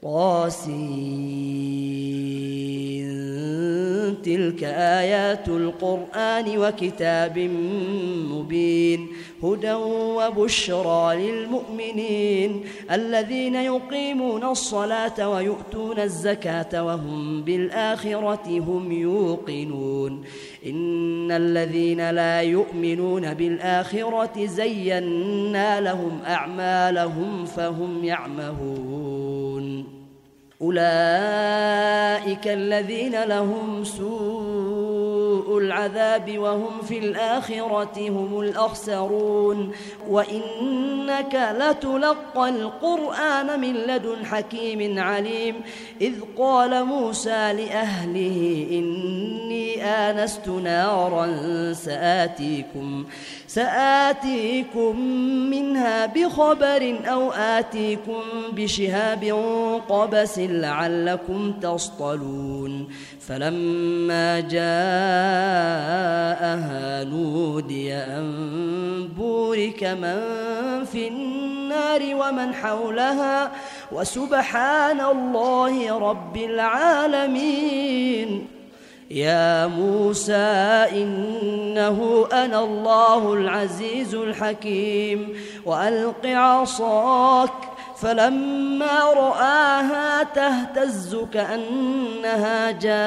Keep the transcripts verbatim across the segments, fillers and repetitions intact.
طاسين تلك آيات القرآن وكتاب مبين هدى وبشرى للمؤمنين الذين يقيمون الصلاة ويؤتون الزكاة وهم بالآخرة هم يوقنون إن الذين لا يؤمنون بالآخرة زينا لهم أعمالهم فهم يعمهون أولئك الذين لهم سوء العذاب وهم في الآخرة هم الأخسرون وإنك لتلقى القرآن من لدن حكيم عليم إذ قال موسى لأهله إني آنست نارا سآتيكم سآتيكم منها بخبر أو آتيكم بشهاب قبس لعلكم تصطلون فلما جاءها نودي أن بورك من في النار ومن حولها وسبحان الله رب العالمين يا موسى إنه أنا الله العزيز الحكيم وألق عصاك فلما رآها تهتز كأنها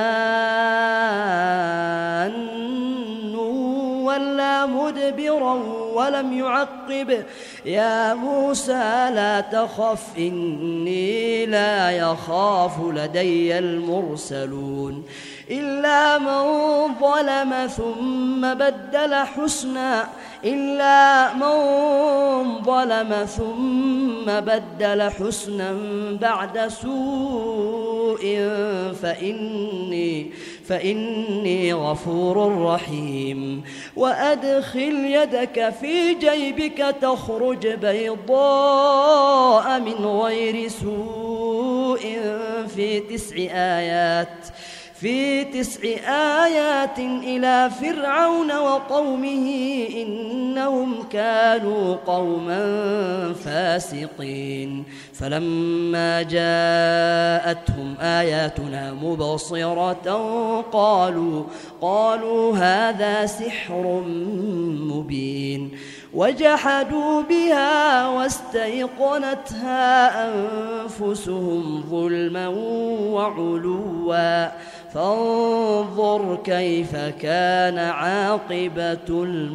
جان ولا مدبرا ولم يعقب يا موسى لا تخف إني لا يخاف لدي المرسلون إلا من ظلم ثم بدل حسنا إلا من ظلم ثم بدل حسنا بعد سوء فإني فإني غفور رحيم وأدخل يدك في جيبك تخرج بيضاء من غير سوء في تسع آيات في تسع آيات إلى فرعون وقومه إنهم كانوا قوما فاسقين فلما جاءتهم آياتنا مبصرة قالوا قالوا هذا سحر مبين وجحدوا بها واستيقنتها أنفسهم ظلما وعلوا فانظر كيف كان عاقبة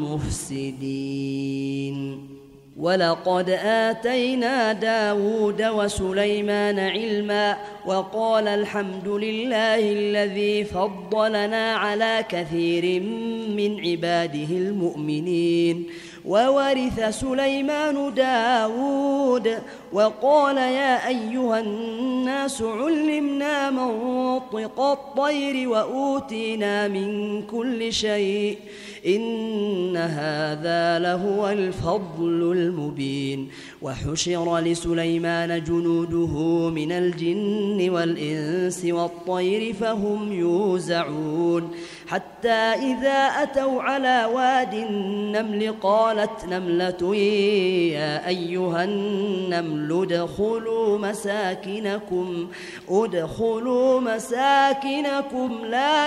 المفسدين ولقد آتينا داود وسليمان علما وقال الحمد لله الذي فضلنا على كثير من عباده المؤمنين وورث سليمان داود وقال يا أيها الناس علمنا منطق الطير وأوتينا من كل شيء إن هذا لهو الفضل المبين وحشر لسليمان جنوده من الجن والإنس والطير فهم يوزعون حتى إذا أتوا على واد النمل قالت نملة يا أيها النمل ادخلوا مساكنكم ادخلوا مساكنكم لا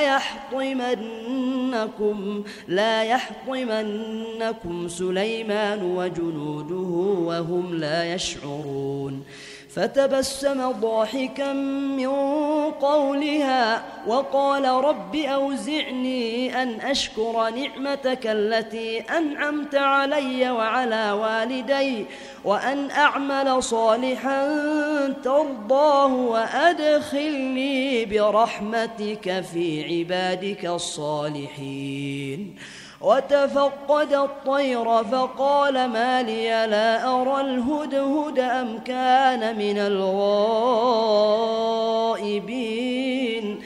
يحطمنكم لا يحطمنكم سليمان وجنوده وهم لا يشعرون فتبسم ضاحكا من قولها وقال رب أوزعني أن أشكر نعمتك التي أنعمت علي وعلى والدي وأن أعمل صالحا ترضاه وأدخلني برحمتك في عبادك الصالحين وتفقد الطير فقال ما لي لا أرى الهدهد أم كان من الغائبين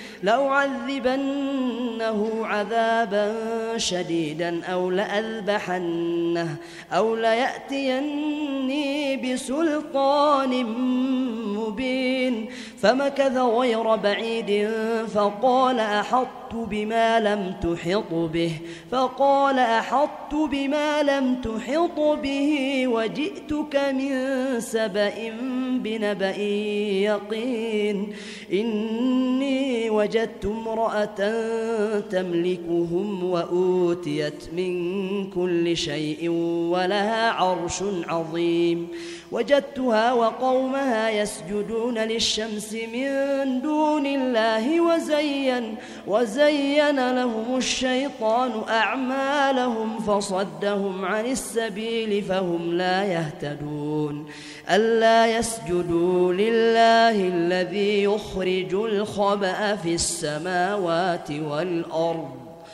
لأعذبنه عذابا شديدا أو لأذبحنه أو ليأتيني بسلطان مبين فمكث غير بعيد فقال أحطت بما لم تحط به فقال أحطت بما لم تحط به وجئتك من سبأ بنبأ يقين إني وجدت امرأة تملكهم وأوتيت من كل شيء ولها عرش عظيم وجدتها وقومها يسجدون للشمس من دون الله وزين, وزين لهم الشيطان أعمالهم فصدهم عن السبيل فهم لا يهتدون ألا يسجدوا لله الذي يخرج الخبأ في السماوات والأرض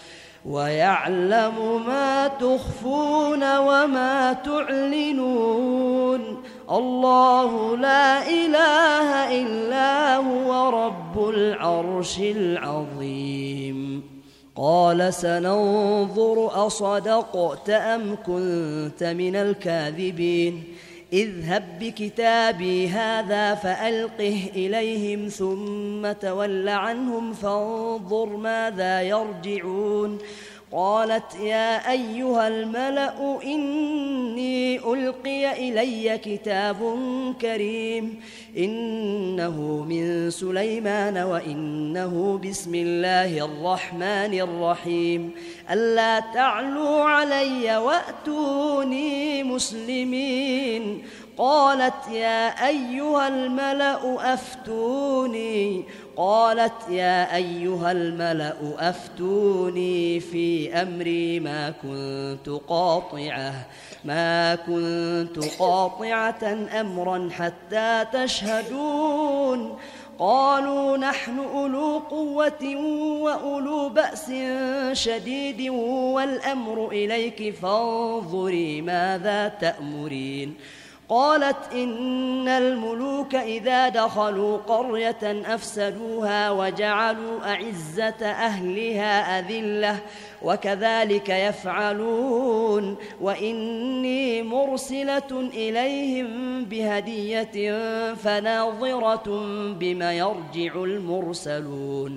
ويعلم ما تخفون وما تعلنون الله لا إله إلا هو رب العرش العظيم قال سننظر أصدقت أم كنت من الكاذبين اذهب بكتابي هذا فألقه إليهم ثم تول عنهم فانظر ماذا يرجعون قالت يا أيها الملأ إني ألقي إلي كتاب كريم إنه من سليمان وإنه بسم الله الرحمن الرحيم ألا تعلوا علي وأتوني مسلمين قالت يا أيها الملأ أفتوني قالت يا أيها الملأ أفتوني في أمري ما كنت قاطعة ما كنت قاطعة أمرا حتى تشهدون قالوا نحن أولو قوة وأولو بأس شديد والأمر إليك فانظري ماذا تأمرين قالت إن الملوك إذا دخلوا قرية أفسدوها وجعلوا أعزة أهلها أذلة وكذلك يفعلون وإني مرسلة إليهم بهدية فناظرة بما يرجع المرسلون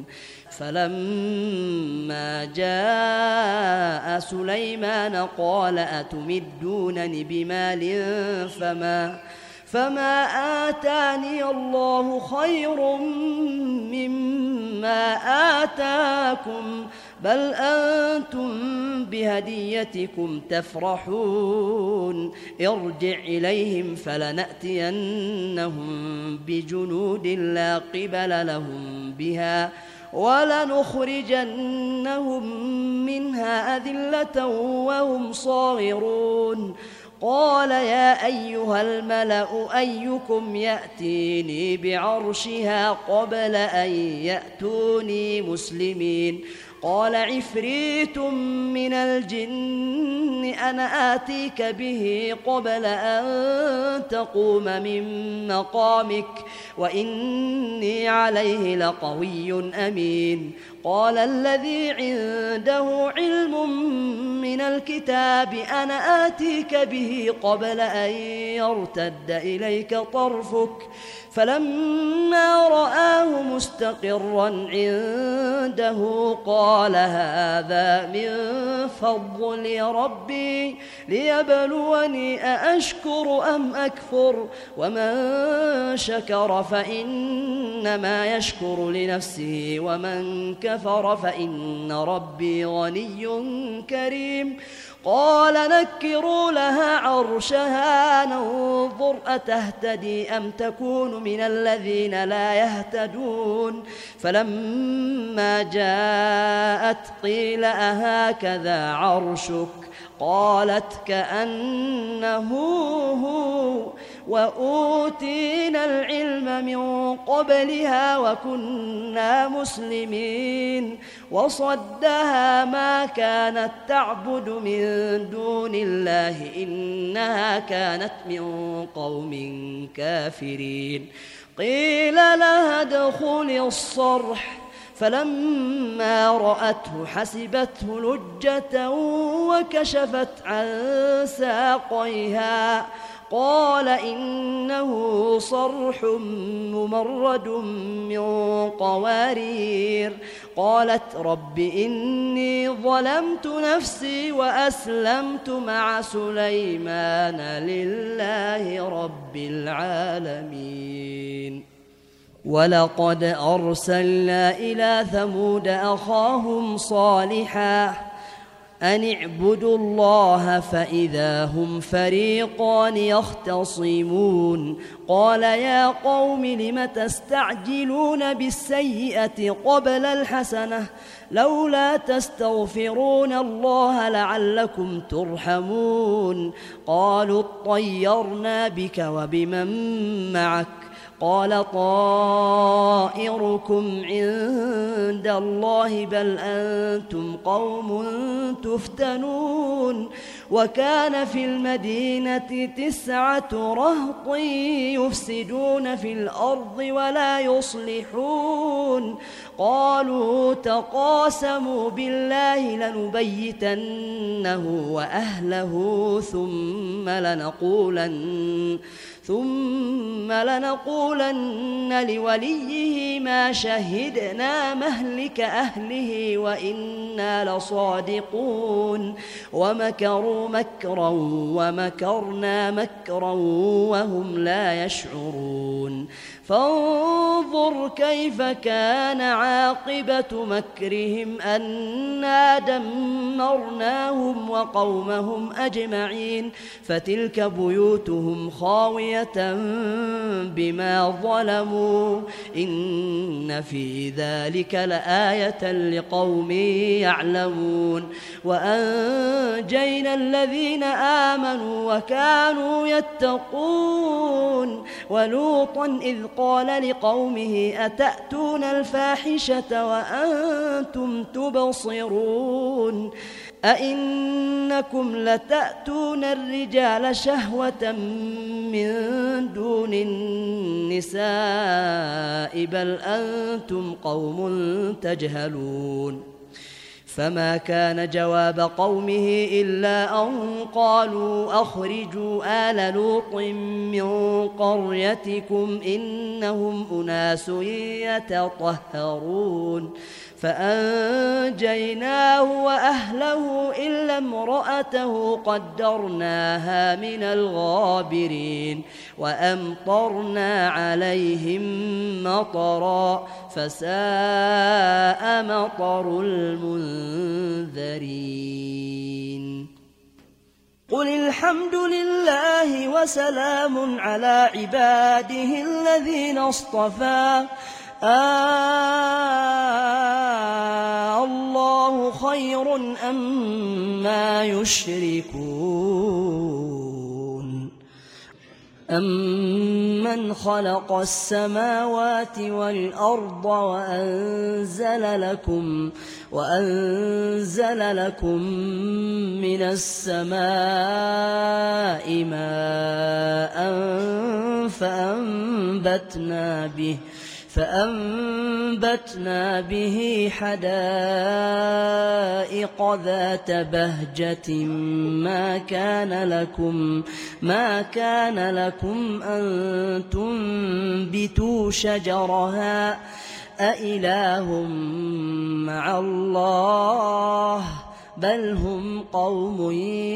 فلما جاء سليمان قال أتمدونني بمال فما فما آتاني الله خير مما آتاكم بل أنتم بهديتكم تفرحون ارجع إليهم فلنأتينهم بجنود لا قبل لهم بها ولنخرجنهم منها أذلة وهم صاغرون قال يا أيها الملأ أيكم يأتيني بعرشها قبل أن يأتوني مسلمين قال عفريت من الجن أنا آتيك به قبل أن تقوم من مقامك وإني عليه لقوي أمين قال الذي عنده علم من الكتاب أنا آتيك به قبل أن يرتد إليك طرفك فلما رآه مستقرا عنده قال هذا من فضل ربي ليبلوني أأشكر أم أكفر ومن شكر فإنما يشكر لنفسه ومن كفر فإن ربي غني كريم قال نكروا لها عرشها ننظر أتهتدي أم تكون من الذين لا يهتدون فلما جاءت قيل أهكذا عرشك قالت كأنه هو وأوتينا العلم من قبلها وكنا مسلمين وصدها ما كانت تعبد من دون الله إنها كانت من قوم كافرين قيل لها ادخلي الصرح فلما رأته حسبته لجة وكشفت عن ساقيها قال إنه صرح ممرد من قوارير قالت رب إني ظلمت نفسي وأسلمت مع سليمان لله رب العالمين. ولقد أرسلنا إلى ثمود أخاهم صالحا أن اعبدوا الله فإذا هم فريقان يختصمون قال يا قوم لم تستعجلون بالسيئة قبل الحسنة لولا تستغفرون الله لعلكم ترحمون قالوا اطيرنا بك وبمن معك قال طائركم عند الله بل أنتم قوم تفتنون وكان في المدينة تسعة رهط يفسدون في الأرض ولا يصلحون قالوا تقاسموا بالله لنبيتنه وأهله ثم لنقولن ثم لنقولن لوليه ما شهدنا مهلك أهله وإنا لصادقون ومكروا مكرا ومكرنا مكرا وهم لا يشعرون فانظر كيف كان عاقبة مكرهم أنا دمرناهم وقومهم أجمعين فتلك بيوتهم خاوية بما ظلموا إن في ذلك لآية لقوم يعلمون وأنجينا الذين آمنوا وكانوا يتقون ولوطا إذ قال لقومه أتأتون الفاحشة وأنتم تبصرون أئنكم لتأتون الرجال شهوة من دون النساء بل أنتم قوم تجهلون فما كان جواب قومه إلا أن قالوا أخرجوا آل لوط من قريتكم إنهم أناس يتطهرون فأنجيناه وأهله إلا امرأته قدرناها من الغابرين وأمطرنا عليهم مطرا فساء مطر المنذرين قل الحمد لله وسلام على عباده الذين اصطفى آه الله خير أما يشركون أمن خلق السماوات والأرض وأنزل لكم وأنزل لكم من السماء ماء فأنبتنا به فأنبتنا به حدائق ذات بهجة ما كان لكم ما كان لكم أن تنبتوا شجرها أإله مع الله بل هم قوم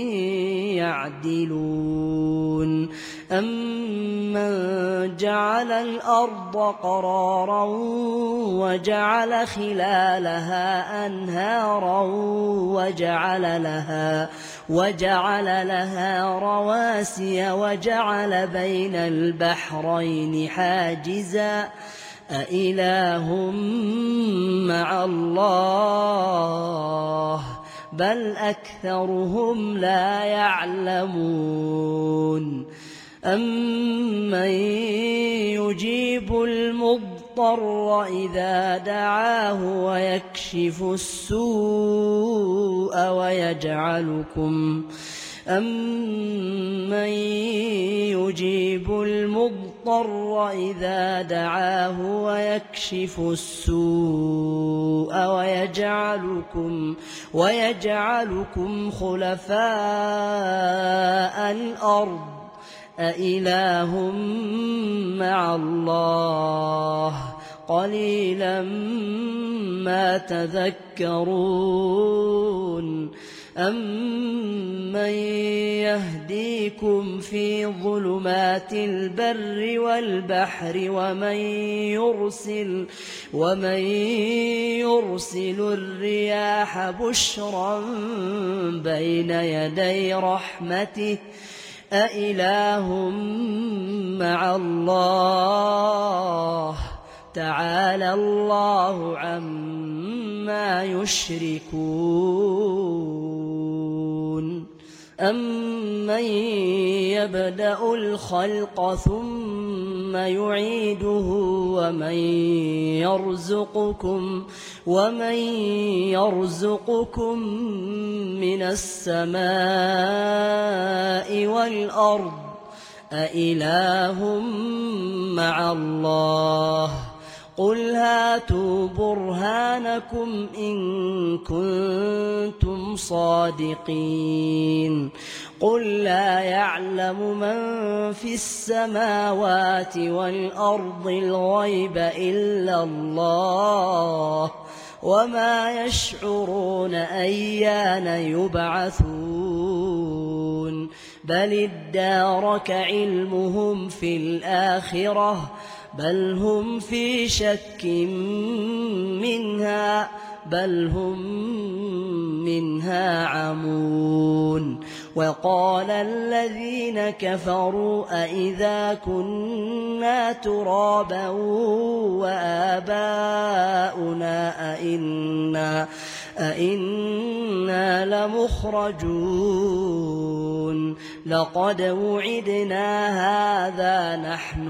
يعدلون أمن جعل الأرض قرارا وجعل خلالها أنهارا وجعل لها وجعل لها رواسي وجعل بين البحرين حاجزا أإله مع الله بل أكثرهم لا يعلمون أمن يجيب المضطر إذا دعاه ويكشف السوء ويجعلكم أمن يجيب المضطر إذا دعاه ويكشف السوء ويجعلكم ويجعلكم خلفاء الأرض أإله مع الله قليلا ما تذكرون أمن يهديكم في ظلمات البر والبحر ومن يرسل, ومن يرسل الرياح بشرا بين يدي رحمته أإله مع الله تعالى الله عما يشركون أمن يبدأ الخلق ثم يعيده ومن يرزقكم ومن يرزقكم من السماء والأرض أإله مع الله قل هاتوا برهانكم إن كنتم صادقين قل لا يعلم من في السماوات والأرض الغيب إلا الله وما يشعرون أيان يبعثون بل ادارك علمهم في الآخرة بل هم في شك منها بل هم منها عمون وقال الذين كفروا أئذا كنا ترابا وآباؤنا أئنا, أئنا لمخرجون لقد وعدنا هذا نحن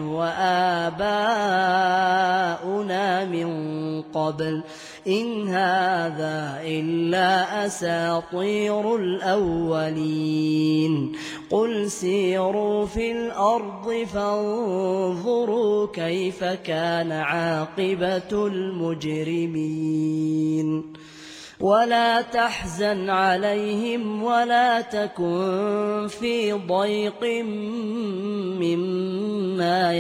وآباؤنا من قبل إن هذا إلا أساطير الأولين قل سيروا في الأرض فانظروا كيف كان عاقبة المجرمين ولا تحزن عليهم ولا تكن في ضيق مما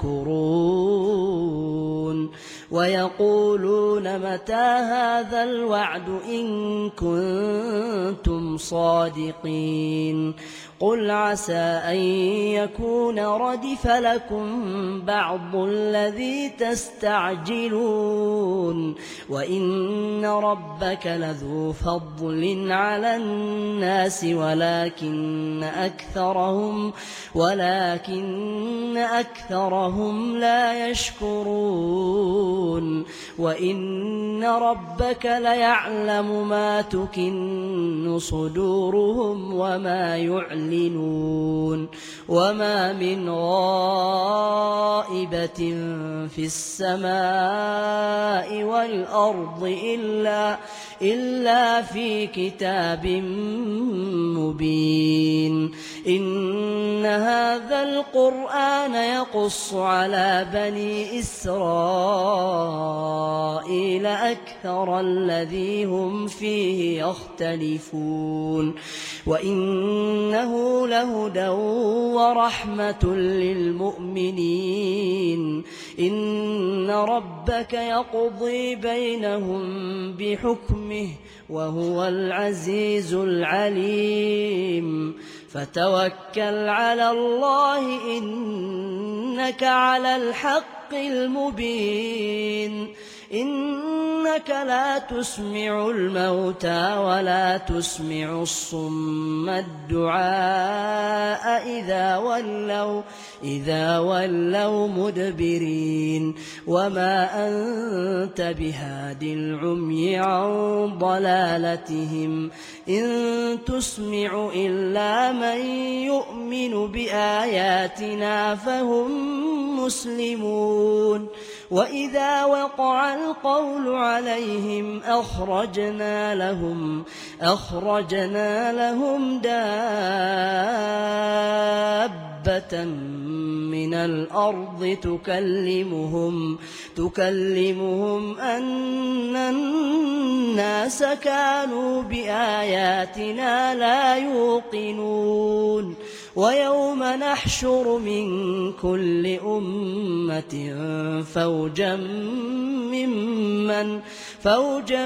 يمكرون ويقولون متى هذا الوعد إن كنتم صادقين قل عسى أن يكون ردف لكم بعض الذي تستعجلون وإن ربك لذو فضل على الناس ولكن أكثرهم ولكن أكثرهم لا يشكرون وإن ربك ليعلم ما تكن صدورهم وما يعلمون وما من غائبة في السماء والأرض إلا, إلا في كتاب مبين إن هذا القرآن يقص على بني إسرائيل أكثر الذي هم فيه يختلفون وإنه لهدى ورحمة للمؤمنين إن ربك يقضي بينهم بحكمه وهو العزيز العليم فتوكل على الله إنك على الحق المبين إنك لا تسمع الموتى ولا تسمع الصم الدعاء إذا ولوا, إذا ولوا مدبرين وما أنت بهاد العمي عن ضلالتهم إن تسمع إلا من يؤمن بآياتنا فهم مسلمون وإذا وقع القول عليهم أخرجنا لهم أخرجنا لهم دابة من الأرض تكلمهم تكلمهم أن الناس كانوا بآياتنا لا يوقنون ويوم نحشر من كل أمة فوجا ممن, فوجا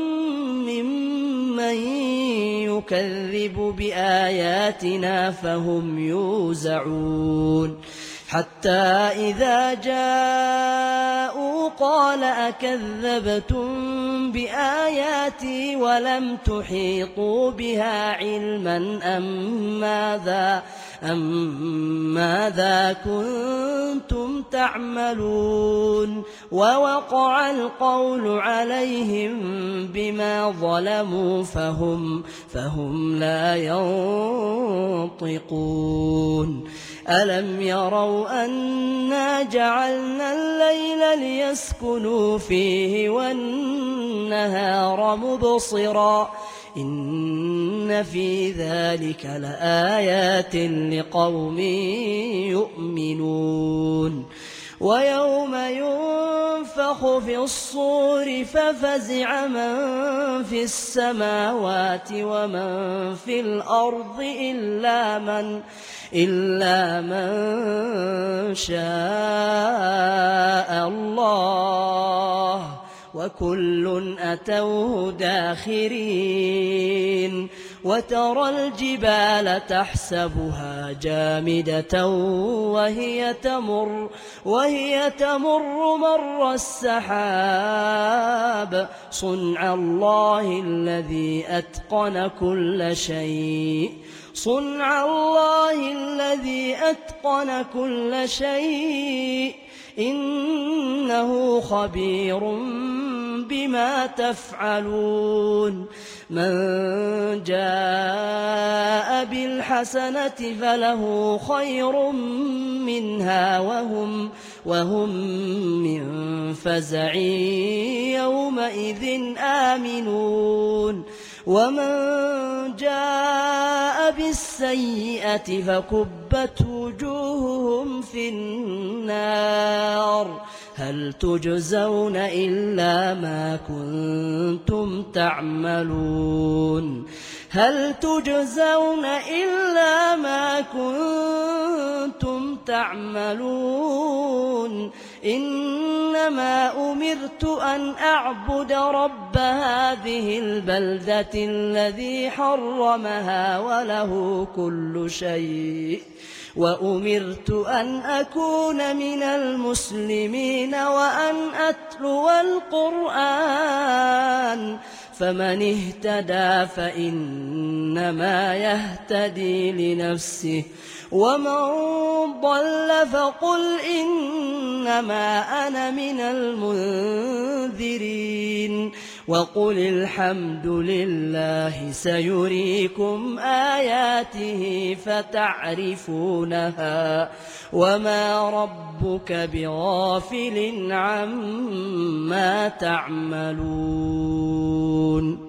ممن يكذب بآياتنا فهم يوزعون حتى إذا جاءوا قال أكذبتم بآياتي ولم تحيطوا بها علما أم ماذا, أم ماذا كنتم تعملون ووقع القول عليهم بما ظلموا فهم, فهم لا ينطقون ألم يروا أنا جعلنا الليل ليسكنوا فيه والنهار مبصرا إن في ذلك لآيات لقوم يؤمنون ويوم ينفخ في الصور ففزع من في السماوات ومن في الأرض إلا من إلا من شاء الله وكل أتوه داخرين وترى الجبال تحسبها جامدة وهي تمر, وهي تمر مر السحاب صنع الله الذي أتقن كل شيء صنع الله الذي أتقن كل شيء إنه خبير بما تفعلون من جاء بالحسنة فله خير منها وهم, وهم من فزع يومئذ آمنون ومن جاء بالسيئة فكبت وجوههم في النار هل تجزون إلا ما كنتم تعملون هل تجزون إلا ما كنتم تعملون إنما أمرت أن أعبد رب هذه البلدة الذي حرمها وله كل شيء وأمرت أن أكون من المسلمين وأن أتلو القرآن فمن اهتدى فإنما يهتدي لنفسه ومن ضل فقل إنما أنا من المنذرين وقل الحمد لله سيريكم آياته فتعرفونها وما ربك بغافل عما تعملون